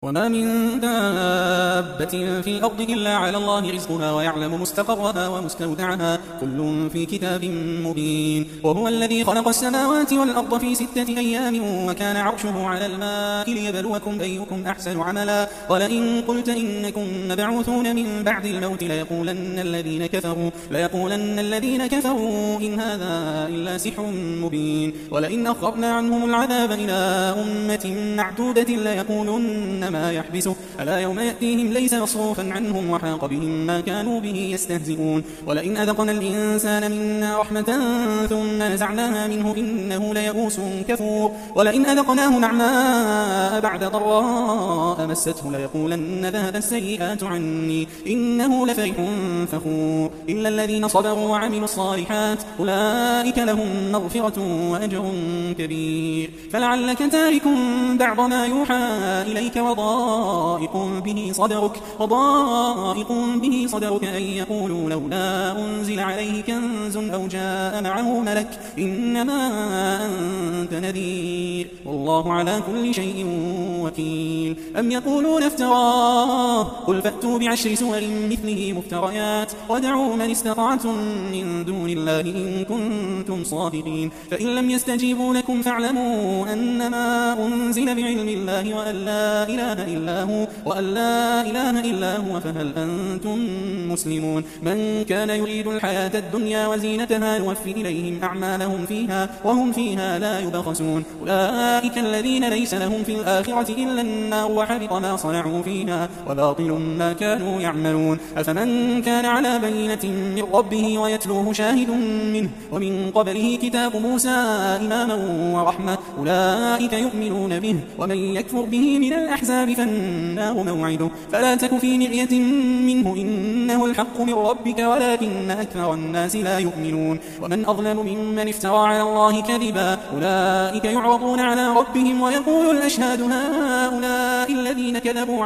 وما من دابة في الأرض إلا على الله رزقها ويعلم مستقرها ومستودعها كل في كتاب مبين. وهو الذي خلق السماوات والأرض في 6 أيام وكان عرشه على الماء ليبلوكم أيكم أحسن عملا. ولئن قلت إنكم مبعوثون من بعد الموت ليقولن الذين كفروا إن هذا إلا سحر مبين. ولئن أخرنا عنهم العذاب إلى أمة معدودة ليقولن ما يحبسه ألا يوم يأتيهم ليس مصروفا عنهم وحاق بهم ما كانوا به يستهزئون. ولئن أذقنا الإنسان منا رحمة ثم نزعناها منه إنه ليئوس كفور. ولئن أذقناه نعماء بعد ضراء مسته ليقولن ذهب السيئات عني إنه لفرح فخور. إلا الذين صبروا وعملوا الصالحات أولئك لهم مغفرة وأجر كبير. فلعلك تارك بعض ما يوحى إليك وضائق به صدرك أن يقولوا لولا أنزل عليه كنز أو جاء معه ملك إنما أنت نذير والله على كل شيء وكيل. أم يقولون افتراه قل فأتوا ب10 سور مثله مفتريات ودعوا من استطعتم من دون الله إن كنتم صادقين. فإن لم يستجيبوا لكم فاعلموا أنما أنزل بعلم الله وأن لا إله إلا هو فهل أنتم مسلمون. من كان يريد الحياة الدنيا وزينتها نوفي إليهم أعمالهم فيها وهم فيها لا يبخسون. أولئك الذين ليس لهم في الآخرة إلا النار وحبط ما صنعوا فيها وباطل ما كانوا يعملون. أفمن كان على بينة من ربه ويتلوه شاهد منه ومن قبله كتاب موسى إماما ورحمة أولئك يؤمنون به. ومن يكفر به من الأحزاب فالنار موعده فلا تك في مرية منه إنه الحق من ربك ولكن أكثر الناس لا يؤمنون. ومن أظلم ممن افترى على الله كذبا أولئك يعرضون على ربهم ويقول الأشهاد هؤلاء الذين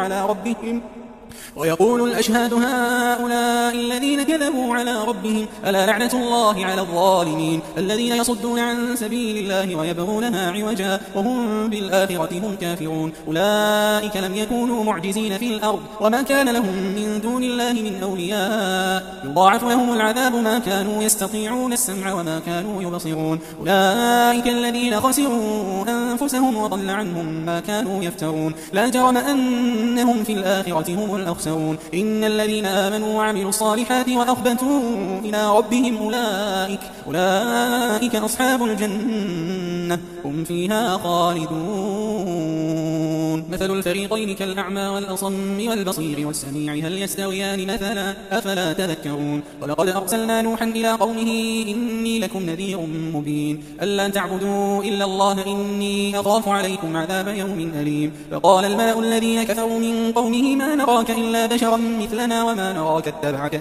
كذبوا على ربهم ألا لعنة الله على الظالمين الذين يصدون عن سبيل الله ويبغونها عوجا وهم بالآخرة هم كافرون. أولئك لم يكونوا معجزين في الأرض وما كان لهم من دون الله من أولياء يضاعف لهم العذاب ما كانوا يستطيعون السمع وما كانوا يبصرون. أولئك الذين خسروا أنفسهم وضل عنهم ما كانوا يفترون. لا جرم أنهم في الآخرة هم الأخسرون. إن الذين آمنوا وعملوا الصالحات وأخبتوا إلى ربهم أولئك أصحاب الجنة هم فيها خالدون. مثل الفريقين كالأعمى والأصم والبصير والسميع هل يستويان مثلا أفلا تذكرون. ولقد أرسلنا نوحا إلى قومه إني لكم نذير مبين ألا تعبدوا إلا الله إني أخاف عليكم عذاب يوم أليم. فقال الملأ الذين كفروا من قومه ما نراك إلا بشرا مثلنا وما نراك اتبعك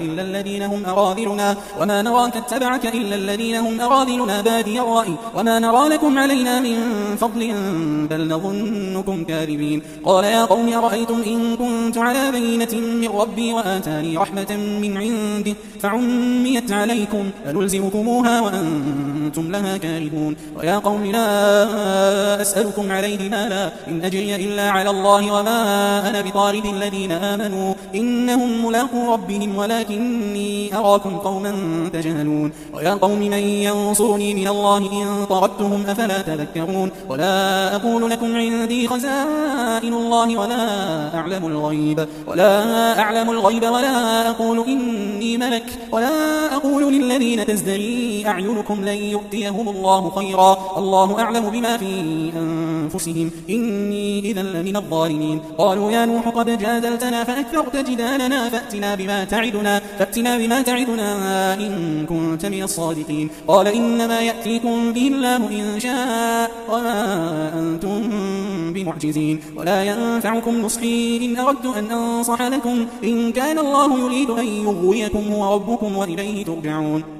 إلا الذين هم أراذلنا بادي الرأي وما نرى لكم علينا من فضل بل نظنكم كاذبين. قال يا قوم أرأيتم إن كنت على بينة من ربي وآتاني رحمة من عنده فعميت عليكم أنلزمكموها وأنتم لها كارهون. ويا قوم لا أسألكم عليه مالا إن أجري إلا على الله وما أنا بطارد الذين آمنوا إنهم ملاقو ربهم ولكني أراكم قوما تجهلون. ويا قوم من ينصرني من الله إن طردتهم أفلا تذكرون. ولا أقول لكم عندي خزائن الله ولا أعلم الغيب ولا أقول إني ملك ولا أقول للذين تزدري أعينكم لن يؤتيهم الله خيرا الله أعلم بما في أنفسهم إني إذا لمن الظالمين. قالوا يا نوح قد جادلتنا فأكثرت جدالنا فأتنا بما تعدنا إن كنت من الصادقين. قال إنما يأتيكم به الله إن شاء وما أنتم بمعجزين ولا ينفعكم نصحي إن أردت أن أنصح لكم إن كان الله يريد أن يغويكم هو ربكم وإليه ترجعون.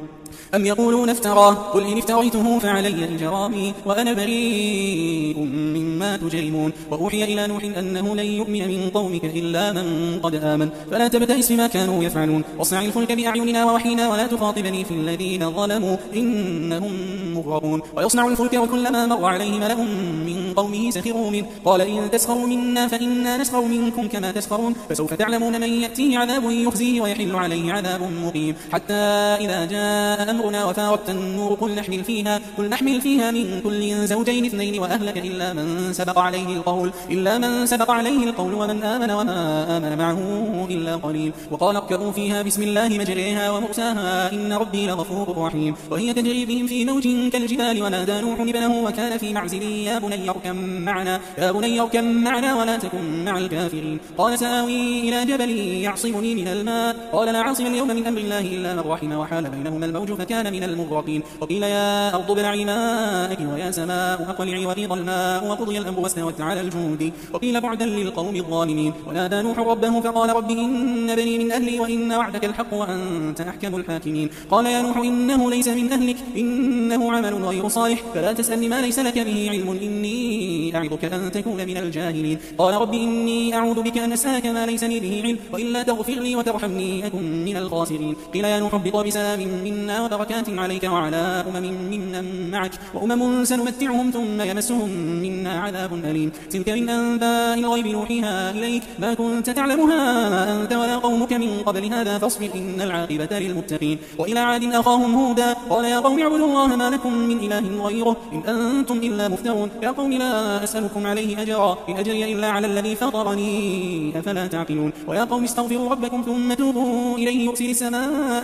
أم يقولون افتراه قل إن افتريته فعلي إجرامي وأنا بريء مما تجرمون وأوحي إلى نوح أنه لن يؤمن من قومك إلا من قد آمن فلا تبتئس بما كانوا يفعلون واصنع الفلك بأعيننا ووحينا ولا تخاطبني في الذين ظلموا إنهم مغرقون ويصنع الفلك وكلما مر عليه ملأ من قومه سخروا منه قال إن تسخروا منا فإنا نسخر منكم كما تسخرون فسوف تعلمون من يأتيه عذاب يخزيه ويحل عليه عذاب مقيم حتى إذا جاء أمرنا وفارت النور قل نحمل فيها من كل زوجين اثنين وأهلك إلا من سبق عليه القول ومن آمن وما آمن معه إلا قليل وقال اركبوا فيها بسم الله مجريها ومرساها إن ربي لغفور رحيم وهي تجري بهم في موج كالجبال ونادى نوح ابنه وكان في معزل يا بني اركب معنا ولا تكن مع الكافرين قال سآوي إلى جبل يعصمني من الماء قال لا عاصم اليوم من أمر الله إلا من رحم وحال بينهما الموج فكان من المغرقين وقيل يا أرض ابلعي ماءك ويا سماء أقلعي وغيض الماء وقضي الأمر واستوت على الجود وقيل بعدا للقوم الظالمين ونادى نوح ربه فقال رب إن بني من أهلي وإن وعدك الحق وأنت أحكم الحاكمين قال يا نوح إنه ليس من أهلك إنه عمل غير صالح فلا تسألني ما ليس لك به علم إني أعظك أن تكون من الجاهلين قال رب إني أعوذ بك أن أسألك ما ليس لي به علم وإلا تغفر لي وترحمني أكن من الخاسرين قيل يا نوح اهبط بسلام منا وبركات عليك وعلى ممن معك وأمم سنمتعهم ثم يمسهم منا عذاب أليم تلك من أنباء الغيب نوحيها إليك ما كنت تعلمها أنت ولا قومك من قبل هذا فاصبر إن العاقبة للمتقين وإلى عاد أخاهم هودا قال يا قوم اعبدوا الله ما لكم من إله غيره إن أنتم إلا مفترون يا قوم لا أسألكم عليه أجرا إن أجري إلا على الذي فطرني أفلا تعقلون ويا قوم استغفروا ربكم ثم توبوا إليه يرسل السماء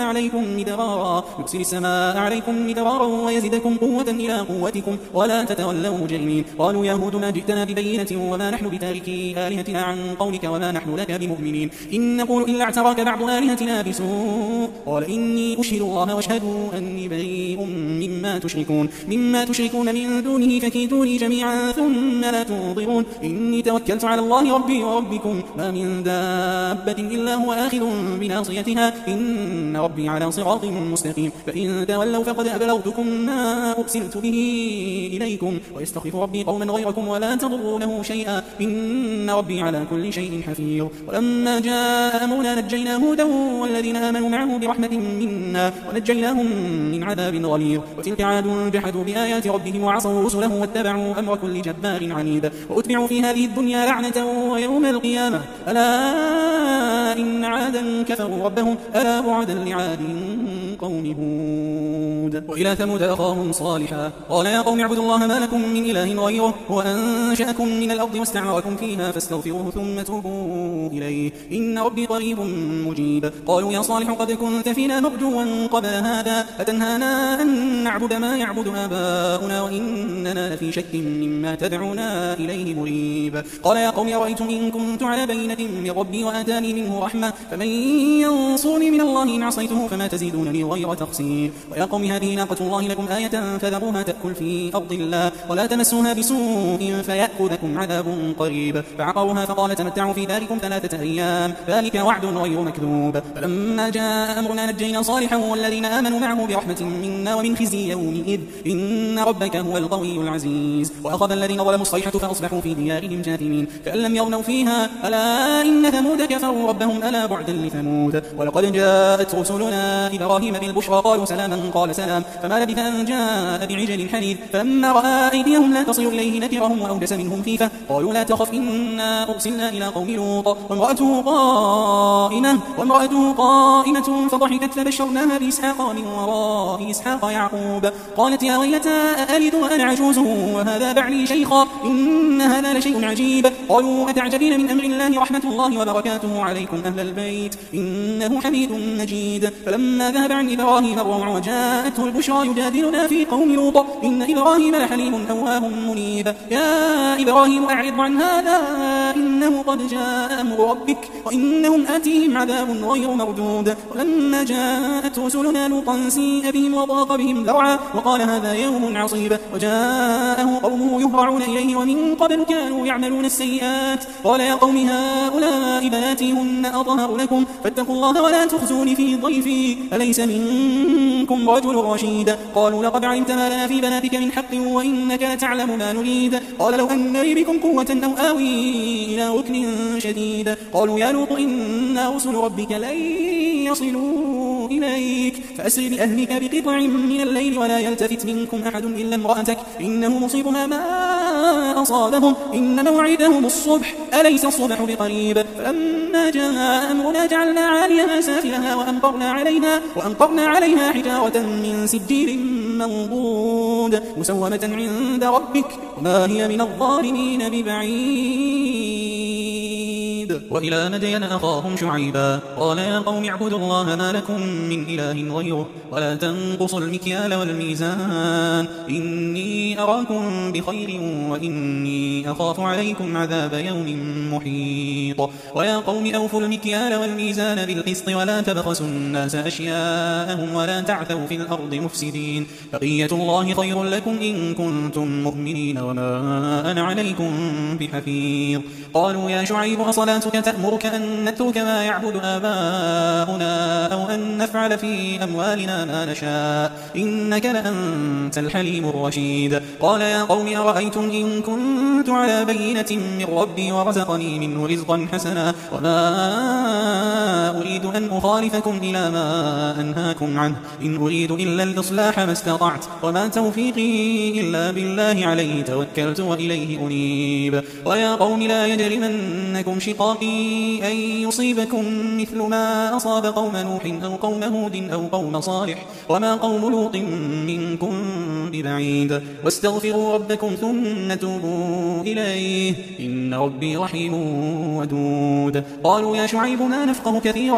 عليكم مدرارا ويزدكم قوة إلى قوتكم ولا تتولوا مجرمين قالوا يا هود ما جئتنا ببينة وما نحن بتاركي آلهتنا عن قولك وما نحن لك بمؤمنين إن نقول إلا اعتراك بعض آلهتنا بسوء قال إني أشهد الله واشهدوا أني بريء مما تشركون من دونه فكيدوني جميعا ثم لا تنظرون إني توكلت على الله ربي وربكم ما من دابة إلا هو آخذ بناصيتها إن ربي على صراط مستقيم فإن تولوا فقد أبلغتكم ما أرسلت به إليكم ويستخلف ربي قوما غيركم ولا تضرونه شيئا إن ربي على كل شيء حفيظ ولما جاء أمرنا نجينا هودا والذين آمنوا معه برحمة منا ونجيناهم من عذاب غليظ وتلك عاد جحدوا بآيات ربهم وعصوا رسله واتبعوا أمر كل جبار عنيد وأتبعوا في هذه الدنيا لعنة ويوم القيامة ألا إن عادا كفروا ربهم ألا بعدا لعاد قوم هود وإلى ثمود أخاهم صالحا قال يا قوم اعبدوا الله ما لكم من إله غيره هو أنشأكم من الأرض واستعمركم فيها فاستغفروه ثم توبوا إليه إن ربي قريب مجيب قالوا يا صالح قد كنت فينا مرجوا قبل هذا أتنهانا أن نعبد ما يعبد آباؤنا وإننا لفي شك مما تدعونا إليه مريب قال يا قوم أرأيتم إن كنت على بينة من ربي وآتاني منه رحمة فمن ينصرني من الله إن عصيته فما تزيدونني غير تقصير ويا قوم هذه ناقة الله لكم آية فذروها تأكل في أرض الله ولا تمسوها بسوء فيأخذكم عذاب قريب فعقروها فقال تمتعوا في داركم 3 أيام ذلك وعد غير مكذوب فلما جاء أمرنا نجينا صالحا والذين آمنوا معه برحمة منا ومن خزي يومئذ إن ربك هو القوي العزيز وأخذ الذين ظلموا الصيحة فأصبحوا في ديارهم جاثمين كأن لم يغنوا فيها ألا إن ثمود كفروا ربهم ألا بعدا لثمود ولقد جاءت رسلنا إبراهيم بالبشرى قالوا سلاما قال سلام فما لبث أن جاء بعجل حنيذ فلما رأى أيديهم لا تصل إليه نكرهم وأوجس منهم خيفة قالوا لا تخف إنا أرسلنا إلى قوم لوط وامرأته قائمة فضحكت فبشرناها بإسحاق من وراء إسحاق يعقوب قالت يا ويلتى أألد وأنا عجوز وهذا بعلي شيخا إن هذا لشيء عجيب قالوا أتعجبين من أمر الله رحمة الله وبركاته عليكم أهل البيت إنه حميد مجيد فلما ذهب عن إبراهيم الروع وجاءته البشرى يجادلنا في قوم لوط إن إبراهيم لحليم أواه منيب يا إبراهيم أعرض عن هذا إنه قد جاء أمر ربك وإنهم آتيهم عذاب غير مردود. ولما جاءت رسلنا لوطا سيء بهم وضاق بهم ذرعا وقال هذا يوم عصيب وجاءه قومه يهرعون إليه ومن قبل كانوا يعملون السيئات قال يا قوم هؤلاء بناتي هن أطهر لكم فاتقوا الله ولا تخزوني في ضيفي أليس منكم رجل رشيد. قالوا لقد علمت ما لنا في بناتك من حق وإنك لتعلم ما نريد. قال لو أن لي بكم قوة أو آوي إلى ركن شديد. قالوا يا لوط إنا رسل ربك لن يصلوا إليك فأسر بأهلك بقطع من الليل ولا يلتفت منكم أحد إلا امرأتك إنه مصيبها ما أصابهم إن موعدهم الصبح أليس الصبح بقريب. فلما جاء أمرنا جعلنا عاليها سافلها وأمطرنا عليها حجارة من سجيل منضود مسومة عند ربك وما هي من الظالمين ببعيد. وإلى مدين أخاهم شعيبا قال يا قوم اعبدوا الله ما لكم من إله غيره ولا تنقصوا المكيال والميزان إني أراكم بخير وإني أخاف عليكم عذاب يوم محيط. ويا قوم أوفوا المكيال والميزان بالقسط ولا تبخسوا الناس أشياءهم ولا تعثوا في الأرض مفسدين بقية الله خير لكم إن كنتم مؤمنين وما أنا عليكم بحفيظ. قالوا يا شعيب أصلاتك تأمرك أن نترك ما يعبد آباؤنا أو أن نفعل في أموالنا ما نشاء إنك لأنت الحليم الرشيد. قال يا قوم أرأيتم إن كنت على بينة من ربي ورزقني منه رزقا حسنا وما أريد أن أخالفكم إلى ما أنهاكم عنه إن أريد إلا الإصلاح ما استطعت وما توفيقي إلا بالله عليه توكلت وإليه أنيب. ويا قوم لا يجرمنكم شقاقي أن يصيبكم مثل ما أصاب قوم نوح أو قوم هود أو قوم صالح وما قوم لوط منكم ببعيد. واستغفروا ربكم ثم توبوا إليه إن ربي رحيم ودود. قالوا يا شعيب ما نفقه كثيرا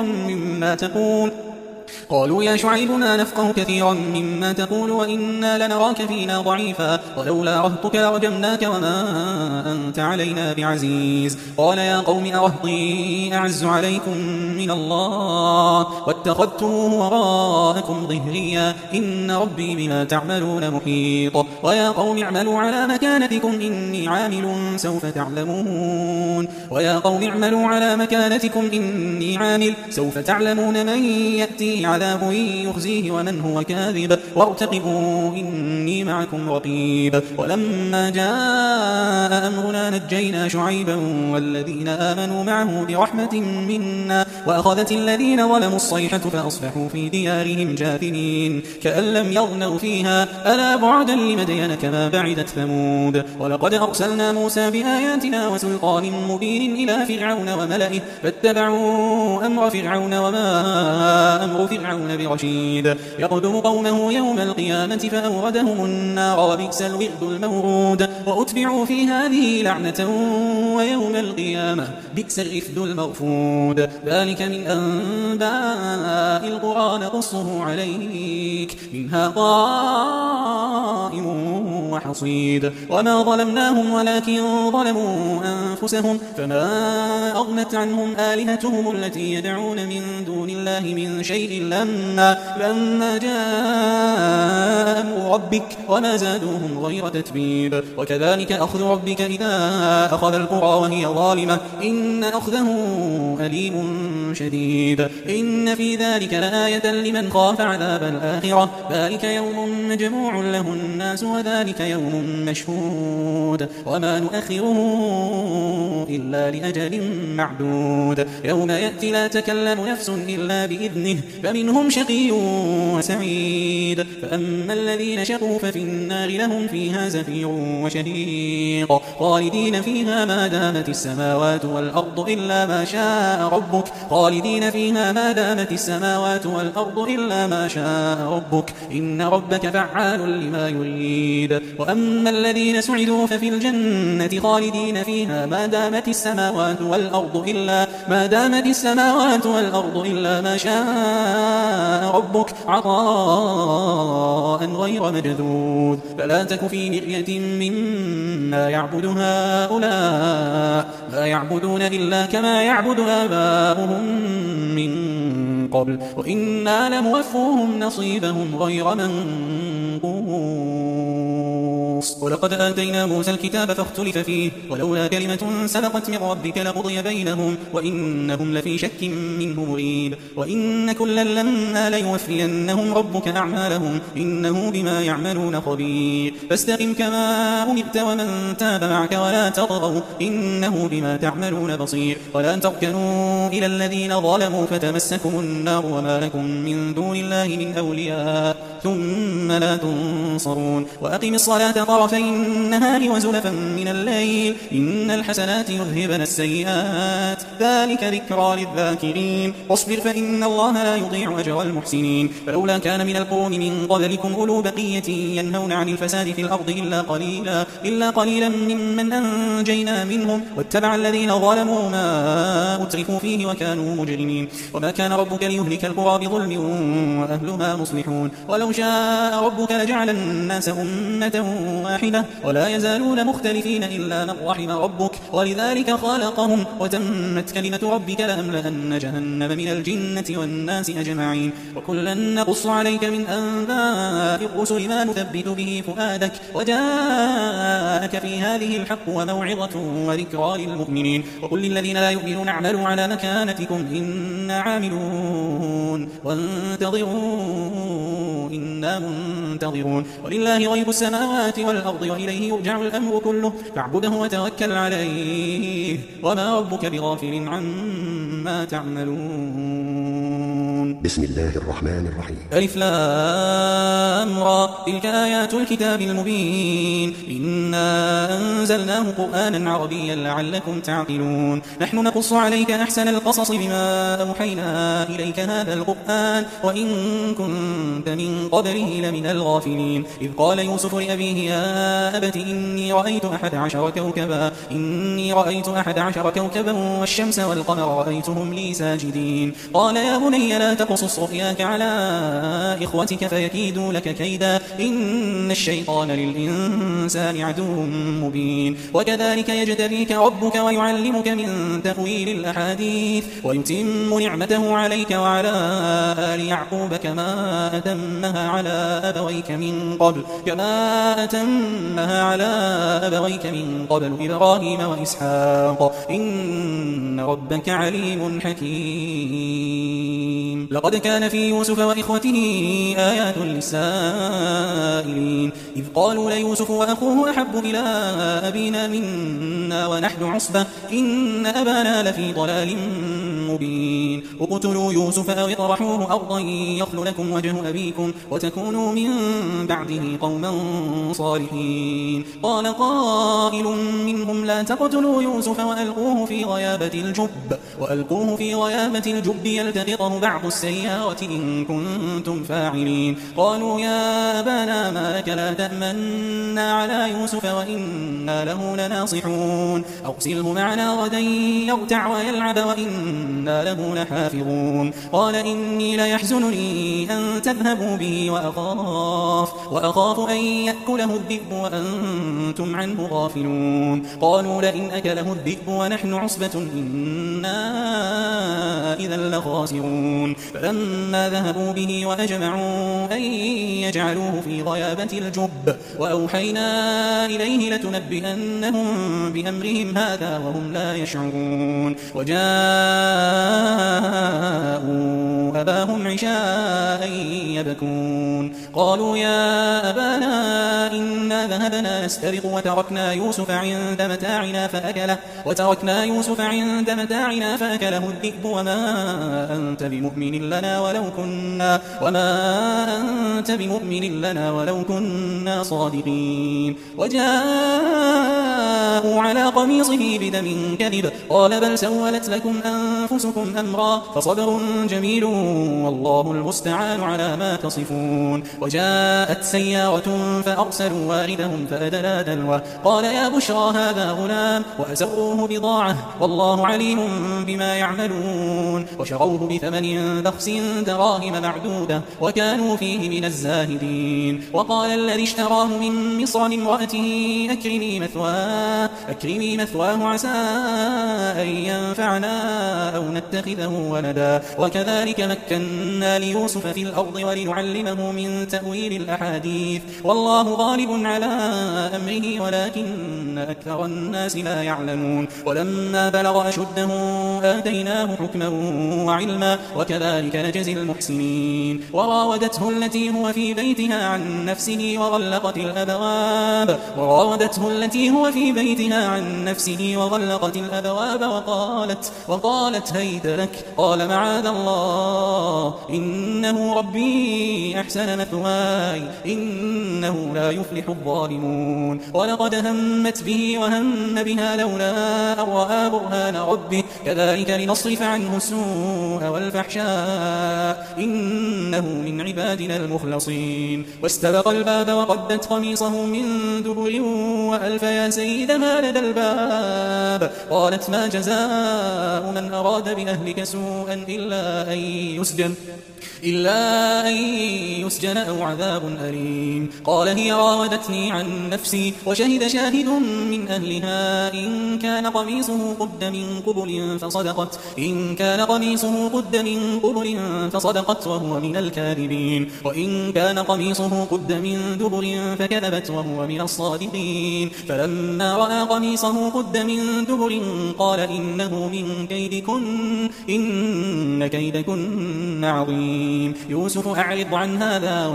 مما تقول وإنا لنراك فينا ضعيفا ولولا رهطك لرجمناك وما أنت علينا بعزيز. قال يا قوم أرهطي أعز عليكم من الله واتخذتموه وراءكم ظهريا إن ربي بما تعملون محيط. ويا قوم اعملوا على مكانتكم إني عامل سوف تعلمون من يأتي عذاب يخزيه ومن هو كاذب وارتقبوا إني معكم رقيب. ولما جاء أمرنا نجينا شعيبا والذين آمنوا معه برحمة منا وأخذت الذين ظلموا الصيحة فأصبحوا في ديارهم جاثمين كأن لم يغنوا فيها ألا بعدا لمدين كما بعدت ثمود. ولقد أرسلنا موسى بآياتنا وسلطان مبين إلى فرعون وملئه فاتبعوا أمر فرعون وما أمر فرعون برشيد يقدم قومه يوم القيامة فأوردهم النار وبئس الورد المورود. وأتبعوا في هذه لعنة ويوم القيامة بئس الرفد المرفود. ذلك من أنباء القرى نقصه عليك منها قائم وحصيد. وما ظلمناهم ولكن ظلموا أنفسهم فما أغنت عنهم آلهتهم التي يدعون من دون الله من شيء لما جاء أمر ربك وما زادوهم غير تتبيب. وكذلك أخذ ربك إذا أخذ القرى وهي ظالمة إن أخذه أليم شديد. إن في ذلك لآية لمن خاف عذاب الآخرة ذلك يوم مجموع له الناس وذلك يوم مشهود وما نؤخره إلا لأجل معدود. يوم يأتي لا تكلم نفس إلا بإذنه فمنهم شقي وسعيد. فأما الذين شقوا ففي النار لهم فيها زفير وشهيق خالدين فيها ما دامت السماوات والأرض والأرض إلا ما شاء ربك خالدين فيها ما دامت السماوات والأرض إلا ما شاء ربك إن ربك فعال لما يريد وأما الذين سعدوا ففي الجنة خالدين فيها ما دامت السماوات والأرض إلا ما شاء ربك عطاء غير مجذوذ فلا تك في مرية مما يعبد هؤلاء لا يعبدون إلا كما يعبد آباؤهم من قبل وإنا لموفوهم نصيبهم غير منقوص ولقد آتينا موسى الكتاب فاختلف فيه ولولا كلمة سبقت من ربك لقضي بينهم وإنهم لفي شك منه مريب وإن كلا لما ليوفينهم ربك أعمالهم إنه بما يعملون خبير فاستقم كما أمرت ومن تاب معك ولا تطغوا إنه بما تعملون بصير ولا تركنوا إلى الذين ظلموا فتمسكم النار وما لكم من دون الله من أولياء ثم لا تنصرون وأقم الصلاة طرفي النهار وزلفا من الليل إن الحسنات يذهبن السيئات ذلك ذكرى للذاكرين واصبر فإن الله لا يضيع أجر المحسنين فلولا كان من القرون من قبلكم أولو بقية ينهون عن الفساد في الأرض إلا قليلا ممن أنجينا منهم واتبع الذين ظلموا ما أترفوا فيه وكانوا مجرمين وما كان ربك ليهلك القرى بظلم وأهلها مصلحون ولو شاء ربك لجعل الناس أمة واحدة ولا يزالون مختلفين إلا من رحم ربك ولذلك خلقهم وتمت كلمة ربك لأملأن جهنم من الجنة والناس أجمعين وكلا نقص عليك من أنباء الرسل ما نثبت به فؤادك وجاءك في هذه الحق وموعظة وذكرى للمؤمنين وقل للذين لا يؤمنون اعملوا على مكانتكم إنا عاملون وانتظروا إنا منتظرون ولله غيب السماوات والأرض وإليه يرجع الأمر كله فاعبده وتوكل عليه وما ربك بغافل عما تعملون بسم الله الرحمن الرحيم ألف لام را تلك آيات الكتاب المبين إنا أنزلناه قرآنا عربيا لعلكم تعقلون نحن نقص عليك أحسن القصص بما أوحينا إليك هذا القرآن وإن كنت من قبله لمن الغافلين إذ قال يوسف لأبيه يا أبت إني رأيت 11 كوكبا والشمس والقمر رأيتهم لي ساجدين قال يا بني لا تقصص رؤياك على إخوتك فيكيدوا لك كيدا إن الشيطان للإنسان عدو مبين وكذلك يجتبيك ربك ويعلمك من تأويل الأحاديث ويتم نعمته عليك وعلى آل يعقوب كما أتمها على أبويك من قبل إبراهيم وإسحاق إن ربك عليم حكيم لقد كان في يوسف وإخوته آيات للسائلين إذ قالوا ليوسف وأخوه أحب إلى أبينا منا ونحن عصبة إن أبانا لفي ضلال مبين اقتلوا يوسف أو اطرحوه أرضا يخل لكم وجه أبيكم وتكونوا من بعده قوما صالحين قال قائل منهم لا تقتلوا يوسف وألقوه في غيابة الجب يلتقطه بعض السيارة إن كنتم فاعلين قالوا يا أبانا ما لك لا تأمنا على يوسف وإنا له لناصحون أرسله معنا غدا يرتع ويلعب وإنا له لحافظون قال إني ليحزنني أن تذهبوا به وأخاف أن يأكله الذئب وأنتم عنه غافلون قالوا لئن أكله الذئب ونحن عصبة إنا إذا لخاسرون فلما ذهبوا به وأجمعوا أن يجعلوه في غيابة الجب وأوحينا إليه لتنبئنهم بأمرهم هذا وهم لا يشعرون وجاءوا أباهم عشاء يبكون قالوا يا أبانا إنا ذهبنا نستبق وتركنا يوسف عند متاعنا فأكله الذئب وما أنت بمؤمن لنا ولو كنا صادقين. وجاءوا على قميصه بدم كذب قال بل سولت لكم أنفسكم أمرا فصبر جميل والله المستعان على ما تصفون. وجاءت سيارة فأرسلوا واردهم فأدلى دلوه قال يا بشرى هذا غلام وأسروه بضاعة والله عليم بما يعملون. وشروه بثمن بخس دراهم معدودة وكانوا فيه من الزاهدين. وقال الذي اشتراه من مصر لامرأته أكرمي مثواه عسى أن ينفعنا أو نتخذه ولدا وكذلك مكنا ليوسف في الأرض ولنعلمه من تأويل الأحاديث والله غالب على أمره ولكن أكثر الناس لا يعلمون. ولما بلغ أشده آتيناه حكما وعلما وكذلك نجزي المحسنين. وراودته التي هو في بيتها عن نفسه وغلقت الأبواب وقالت هيت لك قال معاذ الله إنه ربي أحسن مثواي إنه لا يفلح الظالمون. ولقد همت به وهم بها لولا أن رأى برهان ربه كذلك لنصرف عنه السوء والفحشاء إنه من عبادنا المخلصين. واستبق الباب وقدت قميصه من دبر وألف يا سيدها لدى الباب قالت ما جزاء من أراد بأهلك سوءا إلا أن يسجن أو عذاب أليم. قال هي راودتني عن نفسي وشهد شاهد من أهلها إن كان قميصه قد من قبل فصدقت وهو من الكاذبين وإن كان قميصه قد من دبر فكذبت وهو من الصادقين. فلما رأى قميصه قد من دبر قال إنه من كيدكن إن كيدكن عظيم. يوسف أعرض عن هذا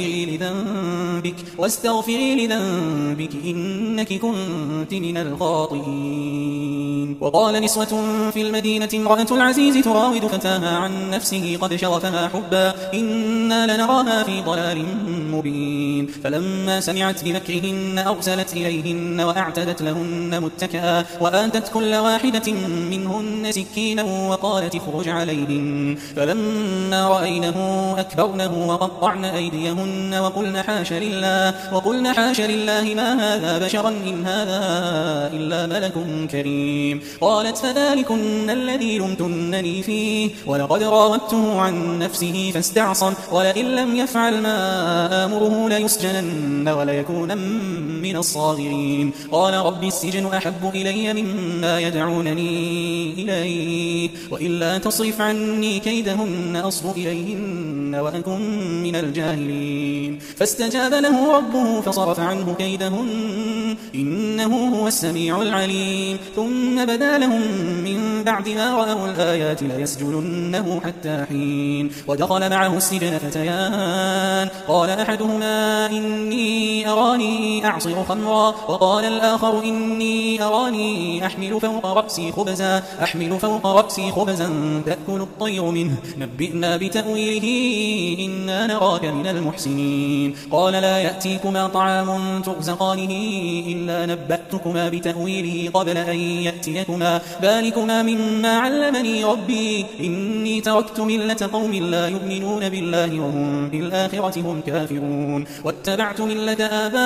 واستغفري لذنبك إنك كنت من الخاطئين. وقال نسوة في المدينة امرأة العزيز تراود فتاها عن نفسه قد شغفها حبا إنا لنراها في ضلال مبين. فلما سمعت بمكرهن أرسلت إليهن وأعتدت لهن متكئا وآتت كل واحدة منهن سكينا وقالت اخرج عليهن. فلما رأينه أكبرنه وقطعن أيديهن وقلن حاش لله ما هذا بشرا إن هذا إلا ملك كريم. قالت فذلكن الذي لمتنني فيه ولقد راودته عن نفسه فاستعصم ولئن لم يفعل ما آمره ليسجنن وليكون من الصاغرين. قال رب السجن أحب إلي مما يدعونني إليه وإلا تصرف عني كيدهن أصب إليهن وأكن من الجاهلين. فاستجاب له ربه فصرف عنه كيدهن إنه هو السميع العليم. ثم بدا لهم من بعد ما رأوا الآيات ليسجننه حتى حين. ودخل معه السجن فتيان قال أحدهما إني أراني أعصر خمرا وقال الآخر إني أراني أحمل فوق رأسي خبزا تأكل الطير منه نبئنا بتأويله إنا نراك من المحسنين. قال لا يأتيكما طعام ترزقانه إلا نبأتكما بتأويله قبل أن يأتيكما ذلكما مما علمني ربي إني تركت ملة قوم لا يؤمنون بالله وهم بالآخرة هم كافرون واتبعت ملة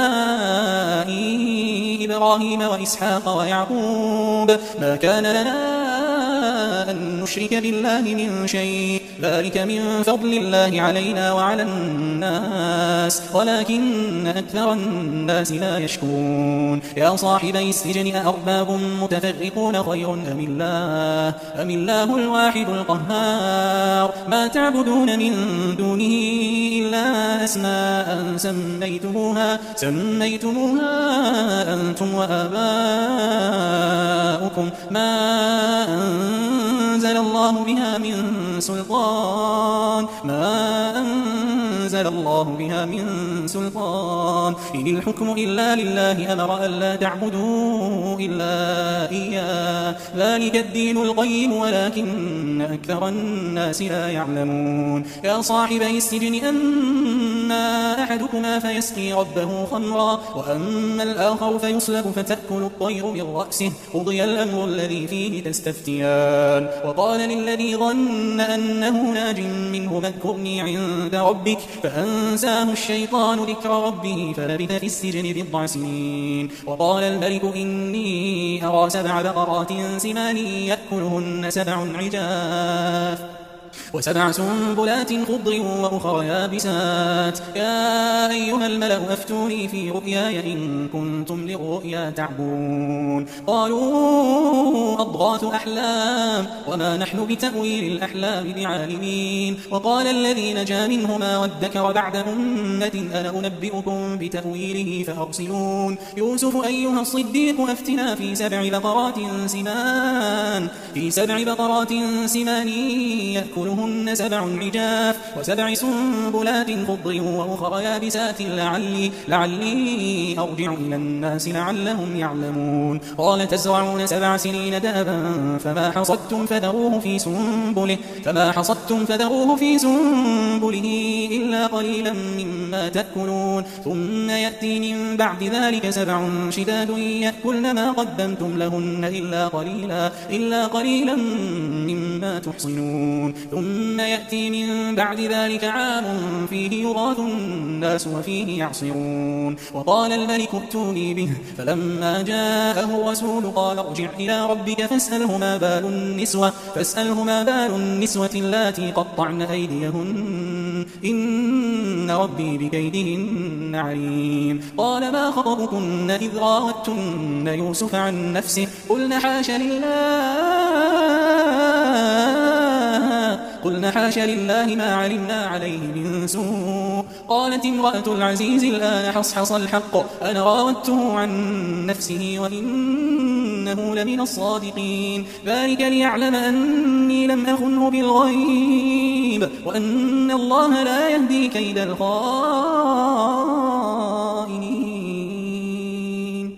آبائي إبراهيم وإسحاق ويعقوب ما كان لنا أن نشرك بالله من شيء ذلك من فضل الله علينا وعلى الناس ولكن أكثر الناس لا يشكرون. يا صاحبي السجن أأرباب متفرقون خير أم الله الواحد القهار ما تعبدون من دونه إلا أسماء سميتموها أنتم وآباؤكم ما أنزل الله بها من سلطان ما أنزل الله بها من سلطان إن الحكم إلا لله أمر ألا تعبدوا إلا إياه ذلك الدين القيم ولكن أكثر الناس لا يعلمون يا صاحبي السجن أما أحدكما فيسقي ربه خمرا وأما الآخر فيصلب فتأكل الطير من رأسه قضي الأمر الذي فيه تستفتيان وقال للذي ظن أنه ناج منه اذكرني عند ربك فأنساه الشيطان ذكر ربه فلبث في السجن بضع سنين وقال الملك إني أرى 7 بقرات سمان يأكلهن 7 عجاف و7 سنبلات خضر وأخرى يابسات يا أيها الملأ أفتوني في رؤياي إن كنتم للرؤيا تعبون قالوا أضغاث أحلام وما نحن بتأويل الأحلام بعالمين وقال الذي نجا منهما وادكر بعد أمة أنا أنبئكم بتأويله فأرسلون يوسف أيها الصديق أفتنا في 7 بقرات سمان يأكلهن 7 عجاف و7 سنبلات خضر وأخرى يابسات لعلي أرجع إلى الناس لعلهم يعلمون قال تزرعون 7 سنين دابا فما حصدتم فذروه في سنبله إلا قليلا مما تأكلون ثم يأتي من بعد ذلك 7 شداد يأكلن ما قدمتم لهن إلا قليلا مما تحصنون ثم يأتي من بعد ذلك عام فيه يغاث الناس وفيه يعصرون وقال الملك ائتوني به فلما جاءه الرسول قال ارجع إلى ربك فاسأله ما بال النسوة اللاتي قطعن أيديهن إن ربي بكيدهن عليم قال ما خطبكن إذ راوتن يوسف عن نفسه قلنا حاش لله ما علمنا عليه من سوء قالت امرأة العزيز الآن حصحص الحق أنا راودته عن نفسه وإنه لمن الصادقين ذلك ليعلم أني لم أخنه بالغيب وأن الله لا يهدي كيد الخائنين